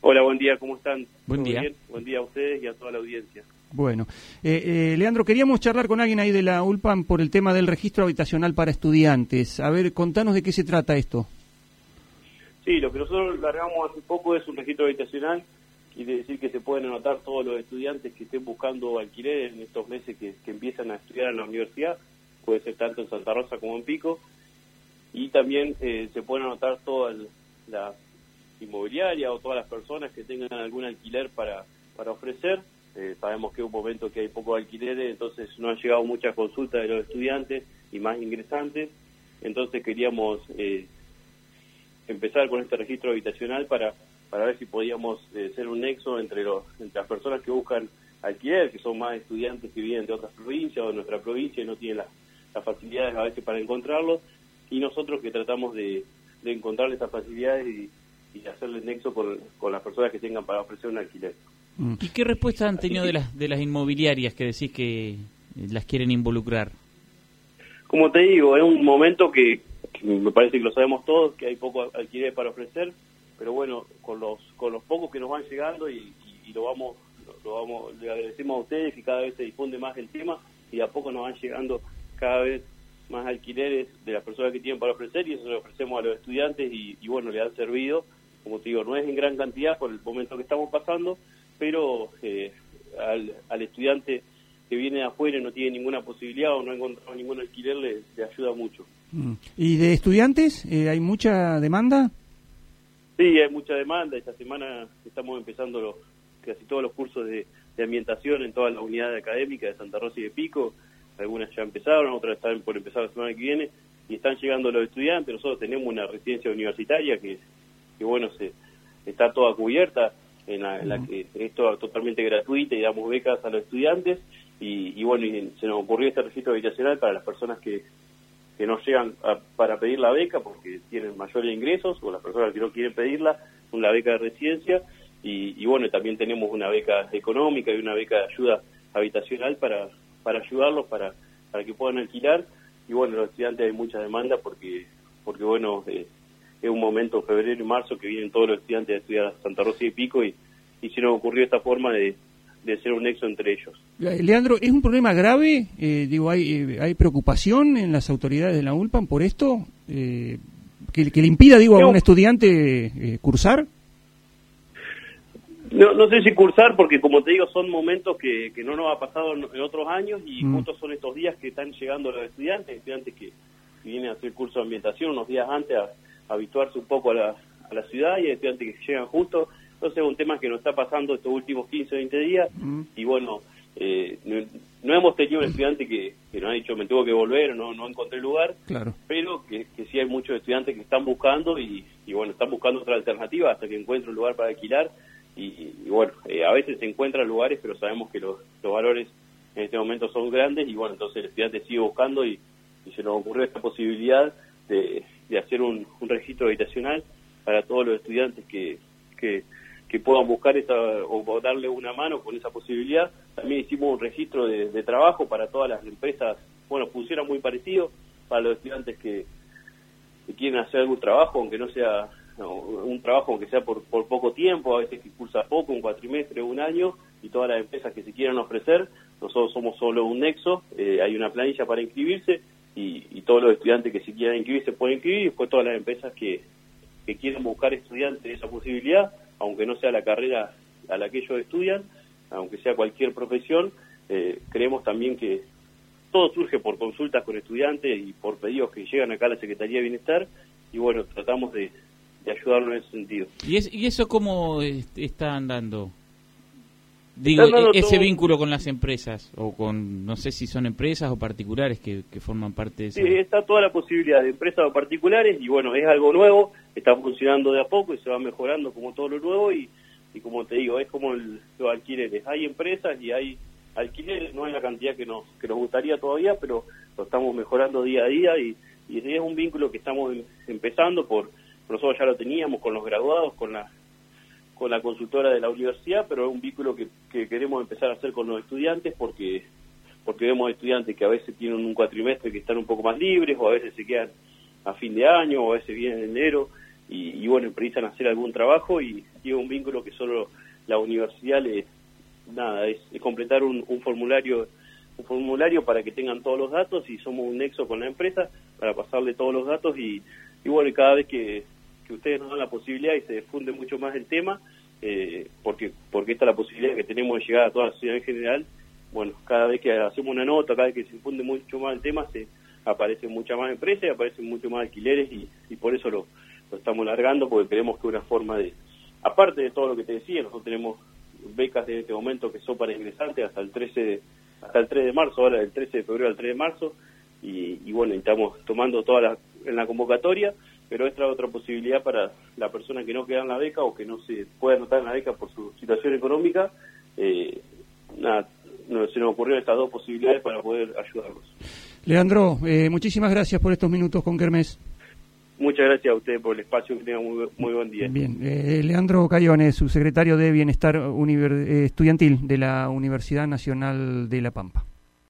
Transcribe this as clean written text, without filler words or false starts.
Hola, buen día, ¿cómo están? Buen día. Bien? Buen día a ustedes y a toda la audiencia. Bueno, Leandro, queríamos charlar con alguien ahí de la ULPAM por el tema del registro habitacional para estudiantes. A ver, contanos de qué se trata esto. Sí, lo que nosotros largamos hace poco es un registro habitacional. Quiere decir que se pueden anotar todos los estudiantes que estén buscando alquiler en estos meses que empiezan a estudiar en la universidad. Puede ser tanto en Santa Rosa como en Pico. Y también se pueden anotar todas las inmobiliarias o todas las personas que tengan algún alquiler para ofrecer. Sabemos que es un momento que hay pocos alquileres, entonces no han llegado muchas consultas de los estudiantes y más ingresantes. Entonces queríamos empezar con este registro habitacional para ver si podíamos ser un nexo entre las personas que buscan alquiler, que son más estudiantes que vienen de otras provincias o de nuestra provincia y no tienen las facilidades a veces para encontrarlos, y nosotros que tratamos de encontrar estas facilidades y hacerle nexo con las personas que tengan para ofrecer un alquiler. ¿Y qué respuesta han tenido de las inmobiliarias que decís que las quieren involucrar? Como te digo, es un momento que me parece que lo sabemos todos, que hay poco alquiler para ofrecer, pero bueno, con los pocos que nos van llegando y le agradecemos a ustedes que cada vez se difunde más el tema y a poco nos van llegando cada vez más alquileres de las personas que tienen para ofrecer, y eso lo ofrecemos a los estudiantes y bueno, le han servido. Como te digo, no es en gran cantidad por el momento que estamos pasando, pero al estudiante que viene de afuera y no tiene ninguna posibilidad o no ha encontrado ningún alquiler le ayuda mucho. ¿Y de estudiantes hay mucha demanda? Sí, hay mucha demanda. Esta semana estamos empezando casi todos los cursos de ambientación en todas las unidades académicas de Santa Rosa y de Pico. Algunas ya empezaron, otras están por empezar la semana que viene, y están llegando los estudiantes. Nosotros tenemos una residencia universitaria que bueno, está toda cubierta, en la que es totalmente gratuita y damos becas a los estudiantes, y bueno, y se nos ocurrió este registro habitacional para las personas que no llegan para pedir la beca porque tienen mayores ingresos, o las personas que no quieren pedirla, una beca de residencia, y bueno, también tenemos una beca económica y una beca de ayuda habitacional para ayudarlos, para que puedan alquilar. Y bueno, los estudiantes hay mucha demanda porque bueno, es un momento, febrero y marzo, que vienen todos los estudiantes a estudiar a Santa Rosa y Pico, y se nos ocurrió esta forma de ser un nexo entre ellos. Leandro, ¿es un problema grave? ¿Hay preocupación en las autoridades de la ULPAM por esto? ¿Que le impida, a un estudiante cursar? No sé si cursar, porque como te digo, son momentos que no nos ha pasado en otros años, y justo son estos días que están llegando los estudiantes que vienen a hacer curso de ambientación unos días antes a habituarse un poco a la ciudad, y hay estudiantes que llegan justo. Entonces es un tema que nos está pasando estos últimos 15 o 20 días, y bueno, no hemos tenido un estudiante que nos ha dicho me tuvo que volver, no encontré lugar, claro, pero que sí hay muchos estudiantes que están buscando y bueno, están buscando otra alternativa hasta que encuentren un lugar para alquilar, y bueno, a veces se encuentran lugares, pero sabemos que los valores en este momento son grandes, y bueno, entonces el estudiante sigue buscando, y se nos ocurrió esta posibilidad de hacer un registro habitacional para todos los estudiantes que puedan buscar o darle una mano con esa posibilidad. También hicimos un registro de trabajo para todas las empresas. Bueno, funciona muy parecido para los estudiantes que quieren hacer algún trabajo, aunque no sea un trabajo, aunque sea por poco tiempo, a veces que cursa poco, un cuatrimestre, un año, y todas las empresas que se quieran ofrecer. Nosotros somos solo un nexo, hay una planilla para inscribirse, y todos los estudiantes que se quieran inscribir se pueden inscribir, y después todas las empresas que quieran buscar estudiantes de esa posibilidad, aunque no sea la carrera a la que ellos estudian, aunque sea cualquier profesión. Creemos también que todo surge por consultas con estudiantes y por pedidos que llegan acá a la Secretaría de Bienestar, y bueno, tratamos de ayudarlos en ese sentido. ¿Y eso cómo está andando? Digo, ese todo vínculo con las empresas, o con, no sé si son empresas o particulares que forman parte de eso. Sí, está toda la posibilidad de empresas o particulares, y bueno, es algo nuevo, está funcionando de a poco y se va mejorando como todo lo nuevo, y como te digo, es como los alquileres. Hay empresas y hay alquileres, no en la cantidad que nos gustaría todavía, pero lo estamos mejorando día a día, y es un vínculo que estamos empezando nosotros ya lo teníamos con los graduados, con la consultora de la universidad, pero es un vínculo que queremos empezar a hacer con los estudiantes, porque vemos estudiantes que a veces tienen un cuatrimestre que están un poco más libres, o a veces se quedan a fin de año, o a veces vienen en enero, y bueno, precisan hacer algún trabajo, y tiene un vínculo que solo la universidad es completar un formulario para que tengan todos los datos, y somos un nexo con la empresa para pasarle todos los datos, y bueno, cada vez que ustedes nos dan la posibilidad y se difunde mucho más el tema, porque esta es la posibilidad que tenemos de llegar a toda la sociedad en general. Bueno, cada vez que hacemos una nota, cada vez que se difunde mucho más el tema, aparecen muchas más empresas, aparecen mucho más alquileres, y por eso lo estamos largando, porque creemos que una forma de, aparte de todo lo que te decía, nosotros tenemos becas en este momento que son para ingresantes hasta el 3 de marzo, ahora del 13 de febrero al 3 de marzo, y bueno, estamos tomando todas en la convocatoria, pero esta es otra posibilidad para la persona que no queda en la beca o que no se puede anotar en la beca por su situación económica. Se nos ocurrieron estas dos posibilidades para poder ayudarlos. Leandro, muchísimas gracias por estos minutos con Kermés. Muchas gracias a usted por el espacio, que tenga muy buen día. Bien, Leandro Cayones, subsecretario de Bienestar Estudiantil de la Universidad Nacional de La Pampa.